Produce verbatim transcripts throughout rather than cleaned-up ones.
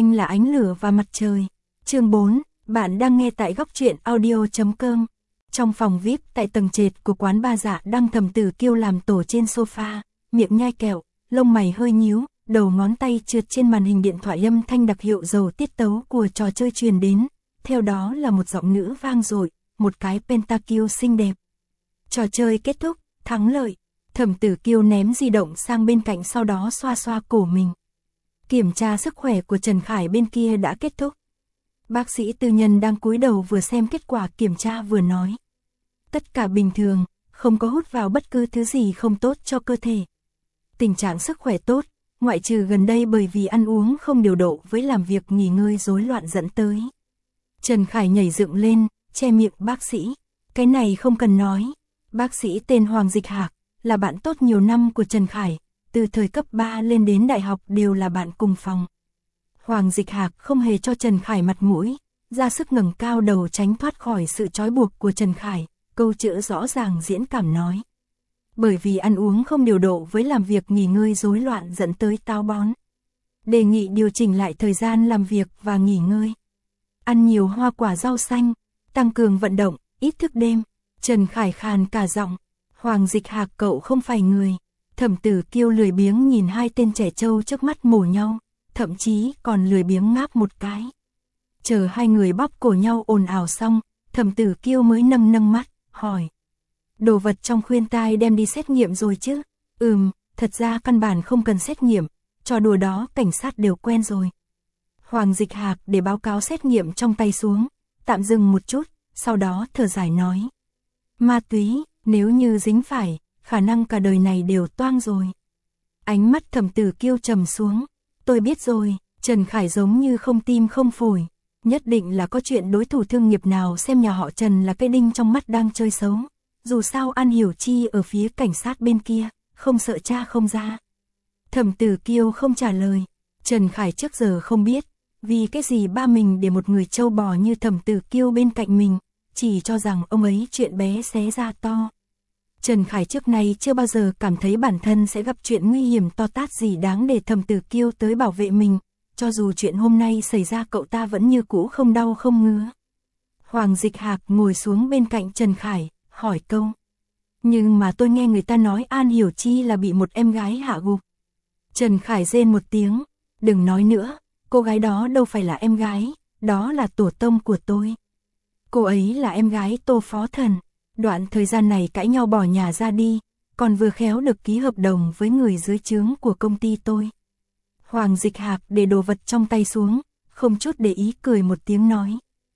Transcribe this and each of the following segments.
Anh là ánh lửa và mặt trời. Chương bốn, bạn đang nghe tại góc truyện audio chấm com. Trong phòng vi ai pi tại tầng trệt của quán ba Dạ đang Thẩm Tử Kiêu làm tổ trên sofa, miệng nhai kẹo, lông mày hơi nhíu, đầu ngón tay trượt trên màn hình điện thoại, âm thanh đặc hiệu dầu tiết tấu của trò chơi truyền đến, theo đó là một giọng nữ vang dội, một cái pentakill xinh đẹp. Trò chơi kết thúc, thắng lợi. Thẩm Tử Kiêu ném di động sang bên cạnh, sau đó xoa xoa cổ mình. Kiểm tra sức khỏe của Trần Khải bên kia đã kết thúc. Bác sĩ tư nhân đang cúi đầu vừa xem kết quả kiểm tra vừa nói. Tất cả bình thường, không có hút vào bất cứ thứ gì không tốt cho cơ thể. Tình trạng sức khỏe tốt, ngoại trừ gần đây bởi vì ăn uống không điều độ với làm việc nghỉ ngơi rối loạn dẫn tới. Trần Khải nhảy dựng lên, che miệng bác sĩ. Cái này không cần nói. Bác sĩ tên Hoàng Dịch Hạc, là bạn tốt nhiều năm của Trần Khải, từ thời cấp ba lên đến đại học đều là bạn cùng phòng. Hoàng Dịch Hạc không hề cho Trần Khải mặt mũi, ra sức ngẩng cao đầu tránh thoát khỏi sự trói buộc của Trần Khải, câu chữ rõ ràng diễn cảm nói. Bởi vì ăn uống không điều độ với làm việc nghỉ ngơi rối loạn dẫn tới táo bón. Đề nghị điều chỉnh lại thời gian làm việc và nghỉ ngơi. Ăn nhiều hoa quả rau xanh, tăng cường vận động, ít thức đêm. Trần Khải khàn cả giọng. Hoàng Dịch Hạc, cậu không phải người. Thẩm Tử Kiêu lười biếng nhìn hai tên trẻ trâu trước mắt mổ nhau, thậm chí còn lười biếng ngáp một cái. Chờ hai người bóp cổ nhau ồn ào xong, Thẩm Tử Kiêu mới nâng nâng mắt, hỏi. Đồ vật trong khuyên tai đem đi xét nghiệm rồi chứ? Ừm, thật ra căn bản không cần xét nghiệm, trò đùa đó cảnh sát đều quen rồi. Hoàng Dịch Hạc để báo cáo xét nghiệm trong tay xuống, tạm dừng một chút, sau đó thở dài nói. Ma túy, nếu như dính phải, khả năng cả đời này đều toang rồi. Ánh mắt Thẩm Tử Kiêu trầm xuống. Tôi biết rồi. Trần Khải giống như không tim không phổi. Nhất định là có chuyện đối thủ thương nghiệp nào xem nhà họ Trần là cái đinh trong mắt đang chơi xấu. Dù sao An Hiểu Chi ở phía cảnh sát bên kia, không sợ cha không ra. Thẩm Tử Kiêu không trả lời. Trần Khải trước giờ không biết, vì cái gì ba mình để một người trâu bò như Thẩm Tử Kiêu bên cạnh mình, chỉ cho rằng ông ấy chuyện bé xé ra to. Trần Khải trước nay chưa bao giờ cảm thấy bản thân sẽ gặp chuyện nguy hiểm to tát gì đáng để Thẩm Tử Kiêu tới bảo vệ mình, cho dù chuyện hôm nay xảy ra cậu ta vẫn như cũ không đau không ngứa. Hoàng Dịch Hạc ngồi xuống bên cạnh Trần Khải, hỏi câu. Nhưng mà tôi nghe người ta nói An Hiểu Chi là bị một em gái hạ gục. Trần Khải rên một tiếng, đừng nói nữa, cô gái đó đâu phải là em gái, đó là tổ tông của tôi. Cô ấy là em gái Tô Phó Thần. Đoạn thời gian này cãi nhau bỏ nhà ra đi, còn vừa khéo được ký hợp đồng với người dưới trướng của công ty tôi. Hoàng Dịch Hạc để đồ vật trong tay xuống, không chút để ý cười một tiếng nói.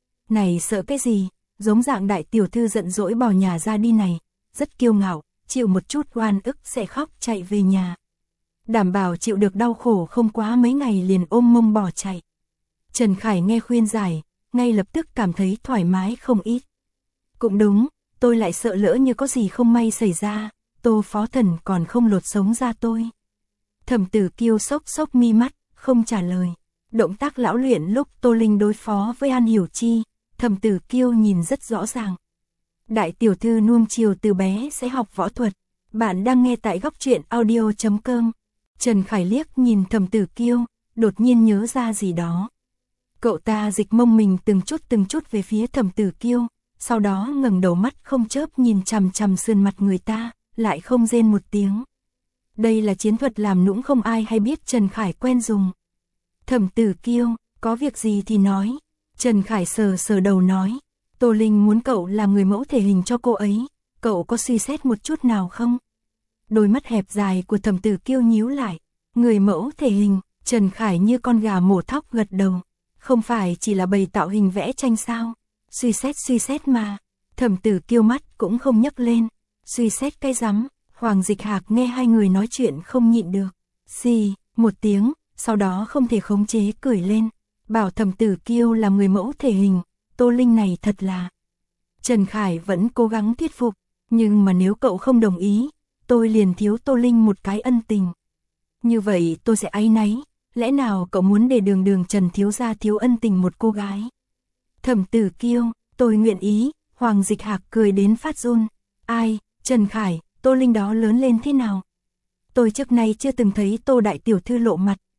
Này sợ cái gì, giống dạng đại tiểu thư giận dỗi bỏ nhà ra đi này, rất kiêu ngạo, chịu một chút oan ức sẽ khóc chạy về nhà. Đảm bảo chịu được đau khổ không quá mấy ngày liền ôm mông bỏ chạy. Trần Khải nghe khuyên giải, ngay lập tức cảm thấy thoải mái không ít. Cũng đúng. Tôi lại sợ lỡ như có gì không may xảy ra, Tô Phó Thần còn không lột sống ra tôi. Thẩm Tử Kiêu sốc sốc mi mắt, không trả lời. Động tác lão luyện lúc Tô Linh đối phó với An Hiểu Chi, Thẩm Tử Kiêu nhìn rất rõ ràng. Đại tiểu thư nuông chiều từ bé sẽ học võ thuật. Bạn đang nghe tại góc truyện audio chấm com. Trần Khải liếc nhìn Thẩm Tử Kiêu, đột nhiên nhớ ra gì đó. Cậu ta dịch mông mình từng chút từng chút về phía Thẩm Tử Kiêu. Sau đó ngẩng đầu mắt không chớp nhìn chằm chằm sườn mặt người ta, lại không rên một tiếng. Đây là chiến thuật làm nũng không ai hay biết Trần Khải quen dùng. Thẩm Tử Kiêu, có việc gì thì nói. Trần Khải sờ sờ đầu nói. Tô Linh muốn cậu làm người mẫu thể hình cho cô ấy, cậu có suy xét một chút nào không? Đôi mắt hẹp dài của Thẩm Tử Kiêu nhíu lại. Người mẫu thể hình, Trần Khải như con gà mổ thóc gật đầu. Không phải chỉ là bày tạo hình vẽ tranh sao? Suy xét suy xét mà. Thẩm Tử Kiêu mắt cũng không nhấc lên. Suy xét cái rắm. Hoàng Dịch Hạc nghe hai người nói chuyện không nhịn được. Xì, một tiếng, sau đó không thể khống chế cười lên. Bảo Thẩm Tử Kiêu là người mẫu thể hình, Tô Linh này thật là. Trần Khải vẫn cố gắng thuyết phục. Nhưng mà nếu cậu không đồng ý, tôi liền thiếu Tô Linh một cái ân tình. Như vậy tôi sẽ áy náy. Lẽ nào cậu muốn để đường đường Trần thiếu gia thiếu ân tình một cô gái? Thẩm Tử Kiêu, tôi nguyện ý. Hoàng Dịch Hạc cười đến phát run. Ai, Trần Khải, Tô Linh đó lớn lên thế nào? Tôi trước nay chưa từng thấy Tô đại tiểu thư lộ mặt.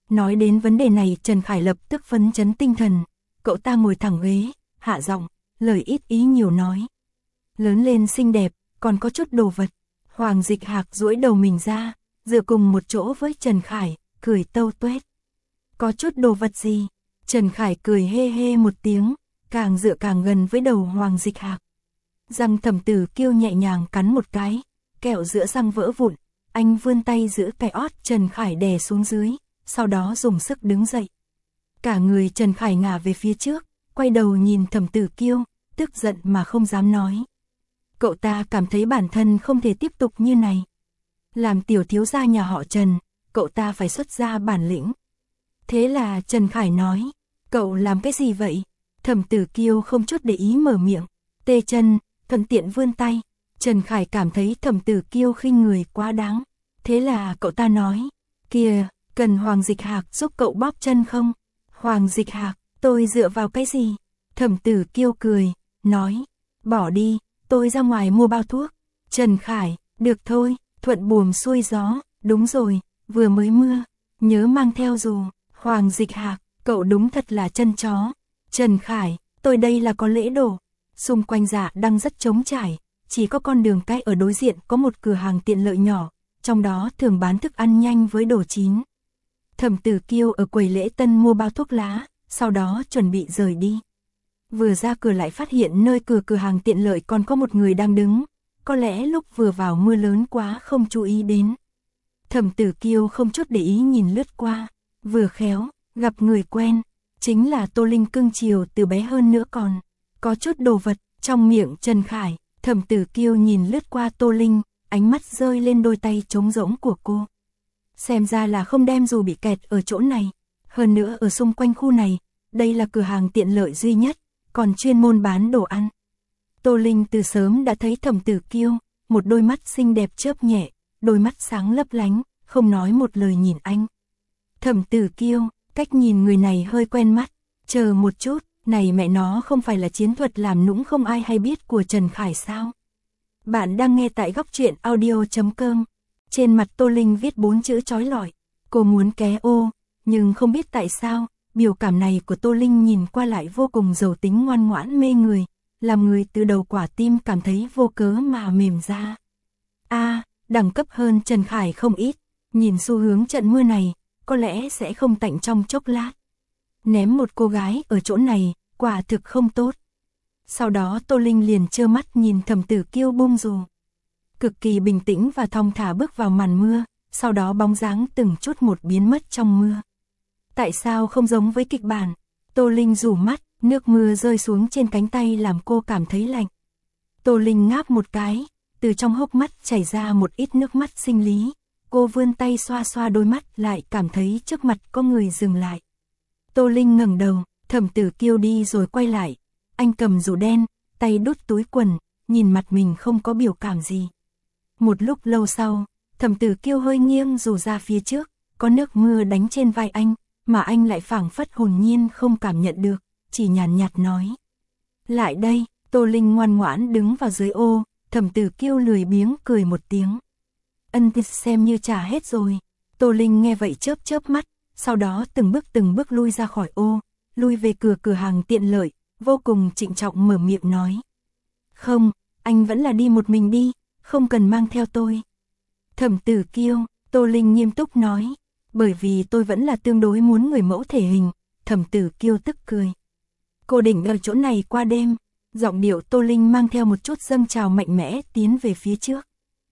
Nói đến vấn đề này Trần Khải lập tức phấn chấn tinh thần, cậu ta ngồi thẳng ghế, hạ giọng, lời ít ý nhiều nói. Lớn lên xinh đẹp, còn có chút đồ vật. Hoàng Dịch Hạc duỗi đầu mình ra, dựa cùng một chỗ với Trần Khải, cười tâu tuét. Có chút đồ vật gì? Trần Khải cười hê hê một tiếng, càng dựa càng gần với đầu Hoàng Dịch Hạc. Răng Thẩm Tử Kiêu nhẹ nhàng cắn một cái, kẹo giữa răng vỡ vụn, anh vươn tay giữ cái ót Trần Khải đè xuống dưới, sau đó dùng sức đứng dậy. Cả người Trần Khải ngả về phía trước, quay đầu nhìn Thẩm Tử Kiêu, tức giận mà không dám nói. Cậu ta cảm thấy bản thân không thể tiếp tục như này. Làm tiểu thiếu gia nhà họ Trần, cậu ta phải xuất ra bản lĩnh. Thế là Trần Khải nói, cậu làm cái gì vậy? Thẩm Tử Kiêu không chút để ý mở miệng, tê chân, thuận tiện vươn tay. Trần Khải cảm thấy Thẩm Tử Kiêu khinh người quá đáng. Thế là cậu ta nói, kìa, cần Hoàng Dịch Hạc giúp cậu bóp chân không? Hoàng Dịch Hạc, tôi dựa vào cái gì? Thẩm Tử Kiêu cười, nói, bỏ đi, tôi ra ngoài mua bao thuốc. Trần Khải, được thôi, thuận buồm xuôi gió, đúng rồi, vừa mới mưa, nhớ mang theo dù. Hoàng Dịch Hạc, cậu đúng thật là chân chó. Trần Khải, tôi đây là có lễ đồ. Xung quanh Dạ Đăng rất trống trải, chỉ có con đường cái ở đối diện có một cửa hàng tiện lợi nhỏ, trong đó thường bán thức ăn nhanh với đồ chín. Thẩm Tử Kiêu ở quầy lễ tân mua bao thuốc lá, sau đó chuẩn bị rời đi. Vừa ra cửa lại phát hiện nơi cửa cửa hàng tiện lợi còn có một người đang đứng, có lẽ lúc vừa vào mưa lớn quá không chú ý đến. Thẩm Tử Kiêu không chút để ý nhìn lướt qua, vừa khéo, gặp người quen, chính là Tô Linh cưng chiều từ bé hơn nữa còn, có chút đồ vật, trong miệng Trần Khải. Thẩm Tử Kiêu nhìn lướt qua Tô Linh, ánh mắt rơi lên đôi tay trống rỗng của cô. Xem ra là không đem dù bị kẹt ở chỗ này, hơn nữa ở xung quanh khu này, đây là cửa hàng tiện lợi duy nhất, còn chuyên môn bán đồ ăn. Tô Linh từ sớm đã thấy Thẩm Tử Kiêu, một đôi mắt xinh đẹp chớp nhẹ, đôi mắt sáng lấp lánh, không nói một lời nhìn anh. Thẩm Tử Kiêu, cách nhìn người này hơi quen mắt, chờ một chút, này mẹ nó không phải là chiến thuật làm nũng không ai hay biết của Trần Khải sao? Bạn đang nghe tại góc truyện audio chấm com. Trên mặt Tô Linh viết bốn chữ chói lọi, cô muốn ké ô, nhưng không biết tại sao, biểu cảm này của Tô Linh nhìn qua lại vô cùng giàu tính ngoan ngoãn mê người, làm người từ đầu quả tim cảm thấy vô cớ mà mềm ra. A, à, đẳng cấp hơn Trần Khải không ít, nhìn xu hướng trận mưa này, có lẽ sẽ không tạnh trong chốc lát. Ném một cô gái ở chỗ này, quả thực không tốt. Sau đó Tô Linh liền trơ mắt nhìn Thẩm Tử Kiêu bung dù. Cực kỳ bình tĩnh và thong thả bước vào màn mưa, sau đó bóng dáng từng chút một biến mất trong mưa. Tại sao không giống với kịch bản? Tô Linh rủ mắt, nước mưa rơi xuống trên cánh tay làm cô cảm thấy lạnh. Tô Linh ngáp một cái, từ trong hốc mắt chảy ra một ít nước mắt sinh lý. Cô vươn tay xoa xoa đôi mắt lại cảm thấy trước mặt có người dừng lại. Tô Linh ngẩng đầu, Thẩm Tử Kiêu đi rồi quay lại. Anh cầm dù đen, tay đút túi quần, nhìn mặt mình không có biểu cảm gì. Một lúc lâu sau, Thẩm Tử Kiêu hơi nghiêng dù ra phía trước, có nước mưa đánh trên vai anh, mà anh lại phảng phất hồn nhiên không cảm nhận được, chỉ nhàn nhạt, nhạt nói. Lại đây, Tô Linh ngoan ngoãn đứng vào dưới ô, Thẩm Tử Kiêu lười biếng cười một tiếng. Ân thịt xem như trả hết rồi. Tô Linh nghe vậy chớp chớp mắt, sau đó từng bước từng bước lui ra khỏi ô, lui về cửa cửa hàng tiện lợi, vô cùng trịnh trọng mở miệng nói. Không, anh vẫn là đi một mình đi, không cần mang theo tôi. Thẩm Tử Kiêu, Tô Linh nghiêm túc nói, bởi vì tôi vẫn là tương đối muốn người mẫu thể hình. Thẩm Tử Kiêu tức cười. Cô định ở chỗ này qua đêm. Giọng điệu Tô Linh mang theo một chút dâng trào mạnh mẽ tiến về phía trước.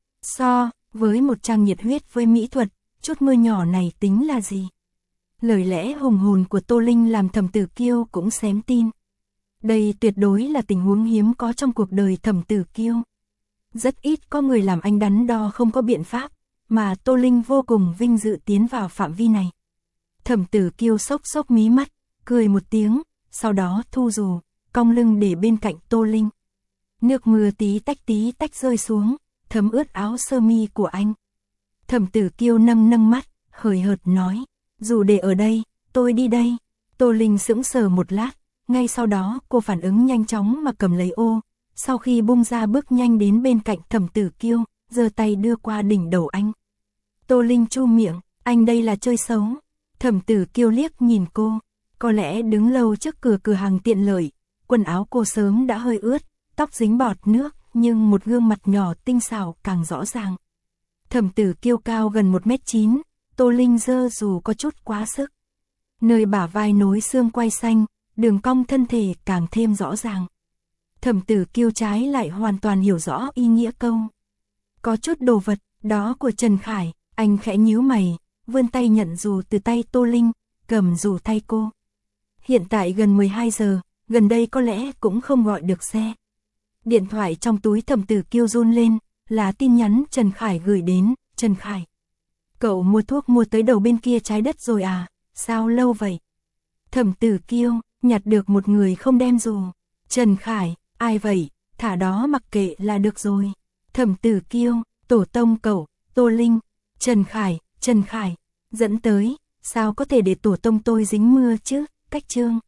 So với một trang nhiệt huyết với mỹ thuật, chút mưa nhỏ này tính là gì? Lời lẽ hùng hồn của Tô Linh làm Thẩm Tử Kiêu cũng xém tin. Đây tuyệt đối là tình huống hiếm có trong cuộc đời Thẩm Tử Kiêu. Rất ít có người làm anh đắn đo không có biện pháp, mà Tô Linh vô cùng vinh dự tiến vào phạm vi này. Thẩm Tử Kiêu sốc sốc mí mắt, cười một tiếng, sau đó thu dù, cong lưng để bên cạnh Tô Linh. Nước mưa tí tách tí tách rơi xuống, thấm ướt áo sơ mi của anh. Thẩm Tử Kiêu nâng nâng mắt, hời hợt nói, dù để ở đây, tôi đi đây. Tô Linh sững sờ một lát, ngay sau đó cô phản ứng nhanh chóng mà cầm lấy ô, sau khi bung ra bước nhanh đến bên cạnh Thẩm Tử Kiêu, giơ tay đưa qua đỉnh đầu anh. Tô Linh chu miệng, anh đây là chơi xấu. Thẩm Tử Kiêu liếc nhìn cô, có lẽ đứng lâu trước cửa cửa hàng tiện lợi, quần áo cô sớm đã hơi ướt, tóc dính bọt nước, nhưng một gương mặt nhỏ tinh xảo càng rõ ràng. Thẩm Tử Kiêu cao gần một mét chín, Tô Linh giơ dù có chút quá sức. Nơi bả vai nối xương quai xanh, đường cong thân thể càng thêm rõ ràng. Thẩm Tử Kiêu trái lại hoàn toàn hiểu rõ ý nghĩa câu. Có chút đồ vật, đó của Trần Khải, anh khẽ nhíu mày, vươn tay nhận dù từ tay Tô Linh, cầm dù thay cô. Hiện tại gần mười hai giờ, gần đây có lẽ cũng không gọi được xe. Điện thoại trong túi Thẩm Tử Kiêu run lên, là tin nhắn Trần Khải gửi đến. Trần Khải, cậu mua thuốc mua tới đầu bên kia trái đất rồi à, sao lâu vậy? Thẩm Tử Kiêu, nhặt được một người không đem dù. Trần Khải, ai vậy, thả đó mặc kệ là được rồi. Thẩm Tử Kiêu, tổ tông cậu, Tô Linh. Trần Khải, Trần Khải, dẫn tới, sao có thể để tổ tông tôi dính mưa chứ, cách chương.